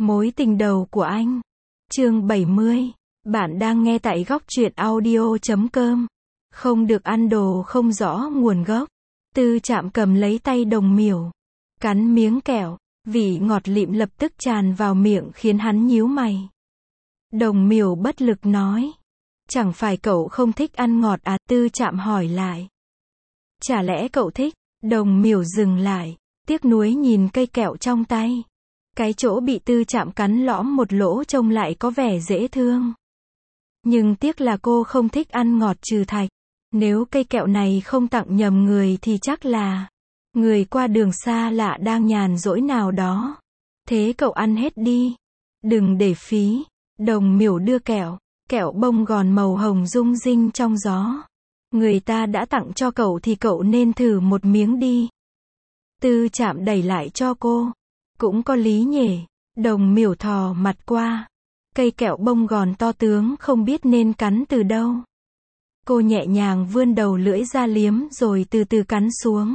Mối tình đầu của anh. Chương 70. Bạn đang nghe tại góc truyện audio.com. Không được ăn đồ không rõ nguồn gốc. Tư Trạm cầm lấy tay Đồng Miểu, cắn miếng kẹo, vị ngọt lịm lập tức tràn vào miệng khiến hắn nhíu mày. Đồng Miểu bất lực nói. Chẳng phải cậu không thích ăn ngọt à? Tư Trạm hỏi lại. Chả lẽ cậu thích? Đồng Miểu dừng lại, tiếc nuối nhìn cây kẹo trong tay. Cái chỗ bị Tư Trạm cắn lõm một lỗ trông lại có vẻ dễ thương. Nhưng tiếc là cô không thích ăn ngọt trừ thạch. Nếu cây kẹo này không tặng nhầm người thì chắc là người qua đường xa lạ đang nhàn rỗi nào đó. Thế cậu ăn hết đi. Đừng để phí. Đồng Miểu đưa kẹo. Kẹo bông gòn màu hồng rung rinh trong gió. Người ta đã tặng cho cậu thì cậu nên thử một miếng đi. Tư Trạm đẩy lại cho cô. Cũng có lý nhỉ. Đồng Miểu thò mặt qua. Cây kẹo bông gòn to tướng không biết nên cắn từ đâu. Cô nhẹ nhàng vươn đầu lưỡi ra liếm rồi từ từ cắn xuống.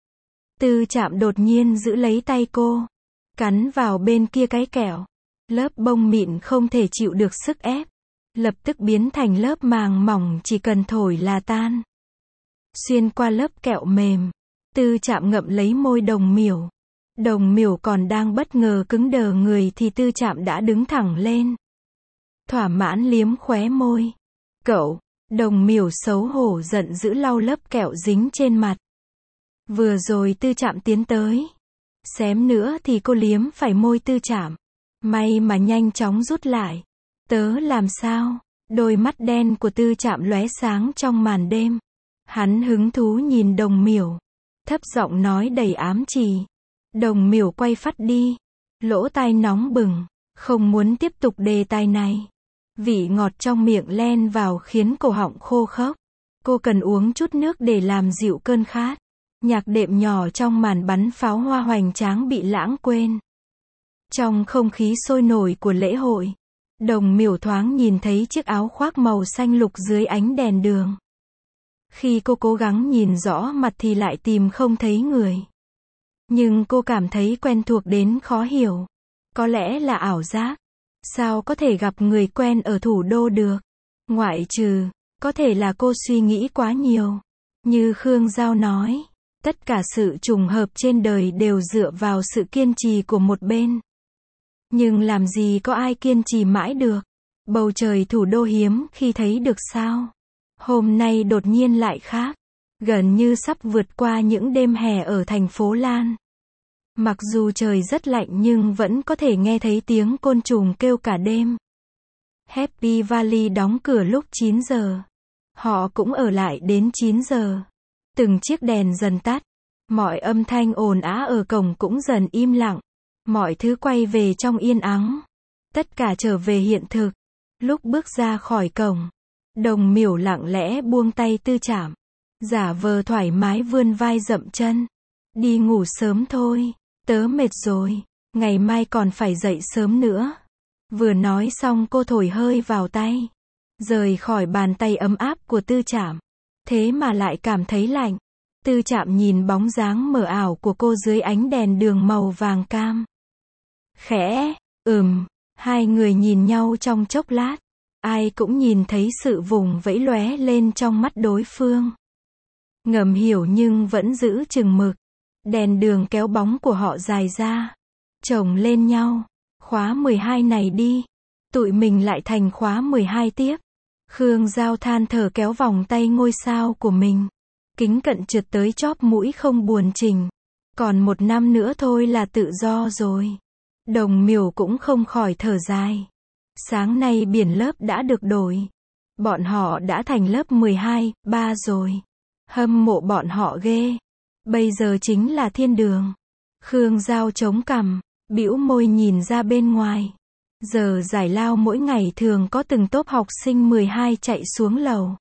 Tư Trạm đột nhiên giữ lấy tay cô. Cắn vào bên kia cái kẹo. Lớp bông mịn không thể chịu được sức ép. Lập tức biến thành lớp màng mỏng chỉ cần thổi là tan. Xuyên qua lớp kẹo mềm. Tư Trạm ngậm lấy môi Đồng Miểu. Đồng Miểu còn đang bất ngờ cứng đờ người thì Tư Trạm đã đứng thẳng lên. Thỏa mãn liếm khóe môi. Cậu. Đồng Miểu xấu hổ giận dữ lau lớp kẹo dính trên mặt. Vừa rồi Tư Trạm tiến tới. Xém nữa thì cô liếm phải môi Tư Trạm. May mà nhanh chóng rút lại. Tớ làm sao? Đôi mắt đen của Tư Trạm lóe sáng trong màn đêm. Hắn hứng thú nhìn Đồng Miểu. Thấp giọng nói đầy ám chỉ. Đồng Miểu quay phắt đi. Lỗ tai nóng bừng. Không muốn tiếp tục đề tài này. Vị ngọt trong miệng len vào khiến cổ họng khô khốc. Cô cần uống chút nước để làm dịu cơn khát. Nhạc đệm nhỏ trong màn bắn pháo hoa hoành tráng bị lãng quên. Trong không khí sôi nổi của lễ hội, Đồng Miểu thoáng nhìn thấy chiếc áo khoác màu xanh lục dưới ánh đèn đường. Khi cô cố gắng nhìn rõ mặt thì lại tìm không thấy người. Nhưng cô cảm thấy quen thuộc đến khó hiểu. Có lẽ là ảo giác. Sao có thể gặp người quen ở thủ đô được? Ngoại trừ, có thể là cô suy nghĩ quá nhiều. Như Khương Giao nói, tất cả sự trùng hợp trên đời đều dựa vào sự kiên trì của một bên. Nhưng làm gì có ai kiên trì mãi được? Bầu trời thủ đô hiếm khi thấy được sao? Hôm nay đột nhiên lại khác. Gần như sắp vượt qua những đêm hè ở thành phố Lan. Mặc dù trời rất lạnh nhưng vẫn có thể nghe thấy tiếng côn trùng kêu cả đêm. Happy Valley đóng cửa lúc 9 giờ. Họ cũng ở lại đến 9 giờ. Từng chiếc đèn dần tắt. Mọi âm thanh ồn ào ở cổng cũng dần im lặng. Mọi thứ quay về trong yên ắng. Tất cả trở về hiện thực. Lúc bước ra khỏi cổng, Đồng Miểu lặng lẽ buông tay Tư Trạm. Giả vờ thoải mái vươn vai dậm chân. Đi ngủ sớm thôi. Tớ mệt rồi. Ngày mai còn phải dậy sớm nữa. Vừa nói xong cô thổi hơi vào tay. Rời khỏi bàn tay ấm áp của Tư Trạm. Thế mà lại cảm thấy lạnh. Tư Trạm nhìn bóng dáng mờ ảo của cô dưới ánh đèn đường màu vàng cam. Khẽ, hai người nhìn nhau trong chốc lát. Ai cũng nhìn thấy sự vùng vẫy lóe lên trong mắt đối phương. Ngầm hiểu nhưng vẫn giữ chừng mực. Đèn đường kéo bóng của họ dài ra. Chồng lên nhau. Khóa 12 này đi. Tụi mình lại thành khóa 12 tiếp. Khương Giao than thở kéo vòng tay ngôi sao của mình. Kính cận trượt tới chóp mũi không buồn chỉnh. Còn 1 năm nữa thôi là tự do rồi. Đồng Miểu cũng không khỏi thở dài. Sáng nay biển lớp đã được đổi. Bọn họ đã thành lớp 12, 3 rồi. Hâm mộ bọn họ ghê. Bây giờ chính là thiên đường. Khương Giao chống cằm, bĩu môi nhìn ra bên ngoài. Giờ giải lao mỗi ngày thường có từng tốp học sinh 12 chạy xuống lầu.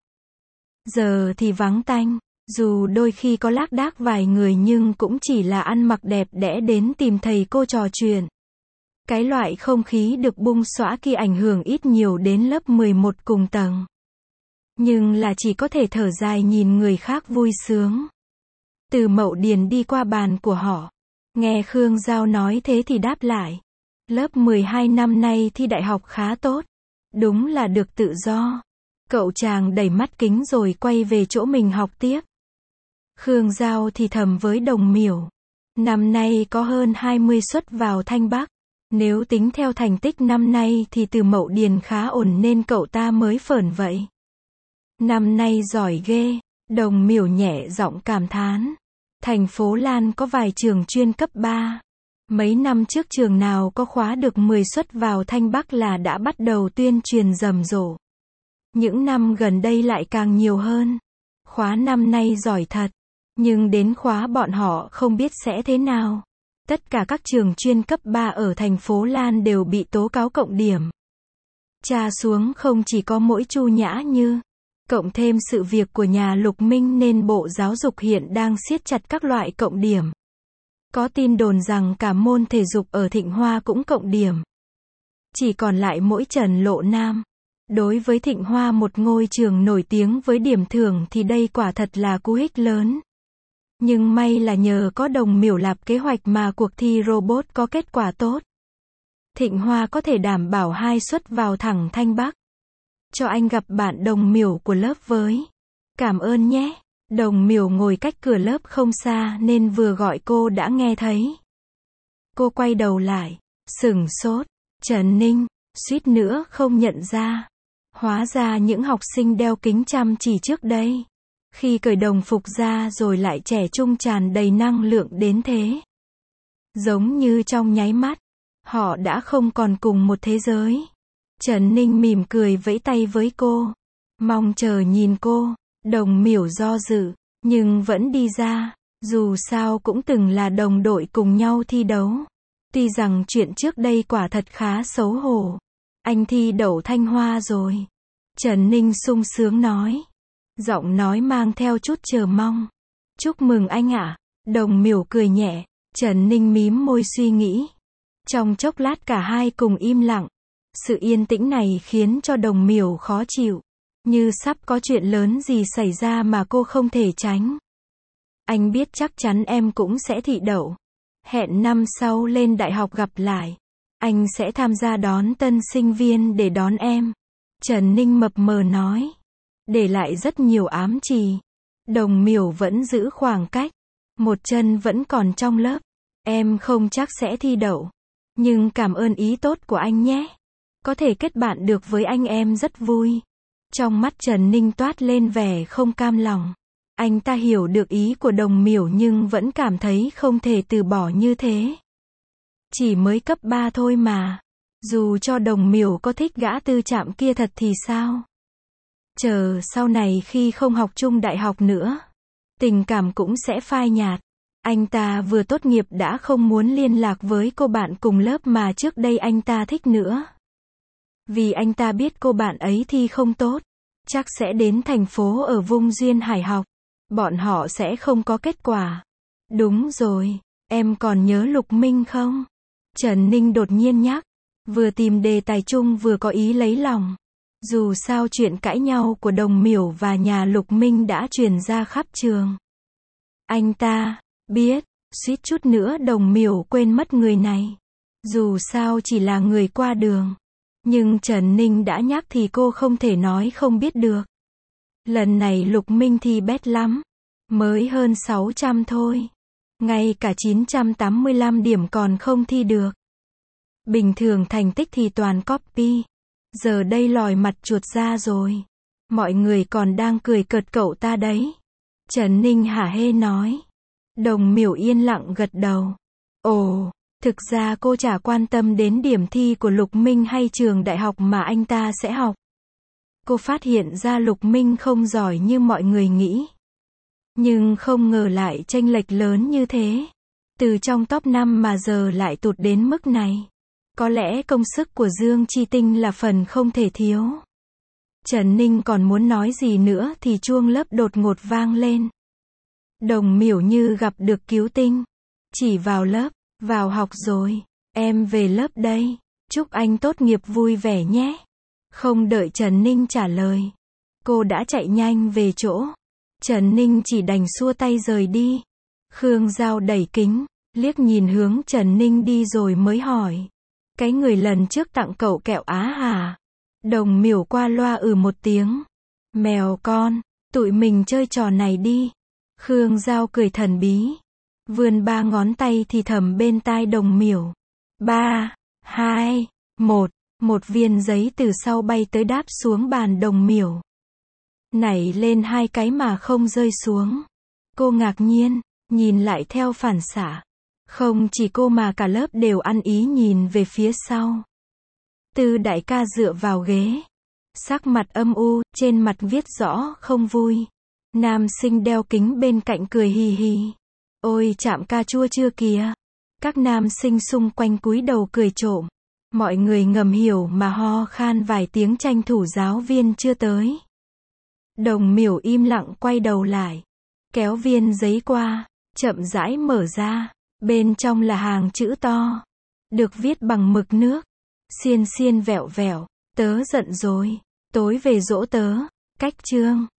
Giờ thì vắng tanh. Dù đôi khi có lác đác vài người nhưng cũng chỉ là ăn mặc đẹp đẽ đến tìm thầy cô trò chuyện. Cái loại không khí được bung xõa kia ảnh hưởng ít nhiều đến lớp 11 cùng tầng. Nhưng là chỉ có thể thở dài nhìn người khác vui sướng. Từ Mậu Điền đi qua bàn của họ. Nghe Khương Giao nói thế thì đáp lại. Lớp 12 năm nay thi đại học khá tốt. Đúng là được tự do. Cậu chàng đẩy mắt kính rồi quay về chỗ mình học tiếp. Khương Giao thì thầm với Đồng Miểu. Năm nay có hơn 20 suất vào Thanh Bắc. Nếu tính theo thành tích năm nay thì từ Mậu Điền khá ổn nên cậu ta mới phởn vậy. Năm nay giỏi ghê. Đồng Miểu nhẹ giọng cảm thán. Thành phố Lan có vài trường chuyên cấp 3. Mấy năm trước trường nào có khóa được 10 suất vào Thanh Bắc là đã bắt đầu tuyên truyền rầm rộ. Những năm gần đây lại càng nhiều hơn. Khóa năm nay giỏi thật. Nhưng đến khóa bọn họ không biết sẽ thế nào. Tất cả các trường chuyên cấp 3 ở thành phố Lan đều bị tố cáo cộng điểm. Tra xuống không chỉ có mỗi Chu Nhã Như. Cộng thêm sự việc của nhà Lục Minh nên Bộ Giáo dục hiện đang siết chặt các loại cộng điểm. Có tin đồn rằng cả môn thể dục ở Thịnh Hoa cũng cộng điểm. Chỉ còn lại mỗi Trần Lộ Nam. Đối với Thịnh Hoa, một ngôi trường nổi tiếng với điểm thưởng, thì đây quả thật là cú hích lớn. Nhưng may là nhờ có Đồng Miểu lập kế hoạch mà cuộc thi robot có kết quả tốt. Thịnh Hoa có thể đảm bảo 2 suất vào thẳng Thanh Bắc. Cho anh gặp bạn Đồng Miểu của lớp với. Cảm ơn nhé. Đồng Miểu ngồi cách cửa lớp không xa nên vừa gọi cô đã nghe thấy. Cô quay đầu lại, sửng sốt. Trần Ninh, suýt nữa không nhận ra. Hóa ra những học sinh đeo kính chăm chỉ trước đây. Khi cởi đồng phục ra rồi lại trẻ trung tràn đầy năng lượng đến thế. Giống như trong nháy mắt, họ đã không còn cùng một thế giới. Trần Ninh mỉm cười vẫy tay với cô. Mong chờ nhìn cô. Đồng Miểu do dự, nhưng vẫn đi ra. Dù sao cũng từng là đồng đội cùng nhau thi đấu. Tuy rằng chuyện trước đây quả thật khá xấu hổ. Anh thi đậu Thanh Hoa rồi. Trần Ninh sung sướng nói. Giọng nói mang theo chút chờ mong. Chúc mừng anh ạ. Đồng Miểu cười nhẹ. Trần Ninh mím môi suy nghĩ. Trong chốc lát cả hai cùng im lặng. Sự yên tĩnh này khiến cho Đồng Miểu khó chịu. Như sắp có chuyện lớn gì xảy ra mà cô không thể tránh. Anh biết chắc chắn em cũng sẽ thi đậu. Hẹn năm sau lên đại học gặp lại. Anh sẽ tham gia đón tân sinh viên để đón em. Trần Ninh mập mờ nói. Để lại rất nhiều ám chỉ. Đồng Miểu vẫn giữ khoảng cách. Một chân vẫn còn trong lớp. Em không chắc sẽ thi đậu. Nhưng cảm ơn ý tốt của anh nhé. Có thể kết bạn được với anh em rất vui. Trong mắt Trần Ninh toát lên vẻ không cam lòng. Anh ta hiểu được ý của Đồng Miểu nhưng vẫn cảm thấy không thể từ bỏ như thế. Chỉ mới cấp 3 thôi mà. Dù cho Đồng Miểu có thích gã tư trạm kia thật thì sao? Chờ sau này khi không học chung đại học nữa, tình cảm cũng sẽ phai nhạt. Anh ta vừa tốt nghiệp đã không muốn liên lạc với cô bạn cùng lớp mà trước đây anh ta thích nữa. Vì anh ta biết cô bạn ấy thi không tốt, chắc sẽ đến thành phố ở Vung Duyên Hải học. Bọn họ sẽ không có kết quả. Đúng rồi, em còn nhớ Lục Minh không? Trần Ninh đột nhiên nhắc. Vừa tìm đề tài chung vừa có ý lấy lòng. Dù sao chuyện cãi nhau của Đồng Miểu và nhà Lục Minh đã truyền ra khắp trường. Anh ta biết, suýt chút nữa Đồng Miểu quên mất người này. Dù sao chỉ là người qua đường. Nhưng Trần Ninh đã nhắc thì cô không thể nói không biết được. Lần này Lục Minh thi bét lắm. Mới hơn 600 thôi. Ngay cả 985 điểm còn không thi được. Bình thường thành tích thì toàn copy. Giờ đây lòi mặt chuột ra rồi. Mọi người còn đang cười cợt cậu ta đấy. Trần Ninh hả hê nói. Đồng Miểu yên lặng gật đầu. Ồ, thực ra cô chả quan tâm đến điểm thi của Lục Minh hay trường đại học mà anh ta sẽ học. Cô phát hiện ra Lục Minh không giỏi như mọi người nghĩ. Nhưng không ngờ lại chênh lệch lớn như thế. Từ trong top 5 mà giờ lại tụt đến mức này. Có lẽ công sức của Dương Chi Tinh là phần không thể thiếu. Trần Ninh còn muốn nói gì nữa thì chuông lớp đột ngột vang lên. Đồng Miểu như gặp được cứu tinh. Chỉ vào lớp, vào học rồi. Em về lớp đây. Chúc anh tốt nghiệp vui vẻ nhé. Không đợi Trần Ninh trả lời. Cô đã chạy nhanh về chỗ. Trần Ninh chỉ đành xua tay rời đi. Khương Giao đẩy kính, liếc nhìn hướng Trần Ninh đi rồi mới hỏi. Cái người lần trước tặng cậu kẹo Á hả? Đồng miểu qua loa một tiếng. Mèo con, tụi mình chơi trò này đi. Khương Giao cười thần bí. Vươn 3 ngón tay thì thầm bên tai đồng miểu. 3, 2, 1. Một viên giấy từ sau bay tới đáp xuống bàn đồng miểu. Nảy lên 2 cái mà không rơi xuống. Cô ngạc nhiên, nhìn lại theo phản xạ. Không chỉ cô mà cả lớp đều ăn ý nhìn về phía sau. Tư đại ca dựa vào ghế. Sắc mặt âm u, trên mặt viết rõ không vui. Nam sinh đeo kính bên cạnh cười hì hì. Ôi chạm cà chua chưa kìa. Các nam sinh xung quanh cúi đầu cười trộm. Mọi người ngầm hiểu mà ho khan vài tiếng tranh thủ giáo viên chưa tới. Đồng miểu im lặng quay đầu lại. Kéo viên giấy qua, chậm rãi mở ra. Bên trong là hàng chữ to. Được viết bằng mực nước. Xiên xiên vẹo vẹo. Tớ giận rồi. Tối về dỗ tớ. Cách chương.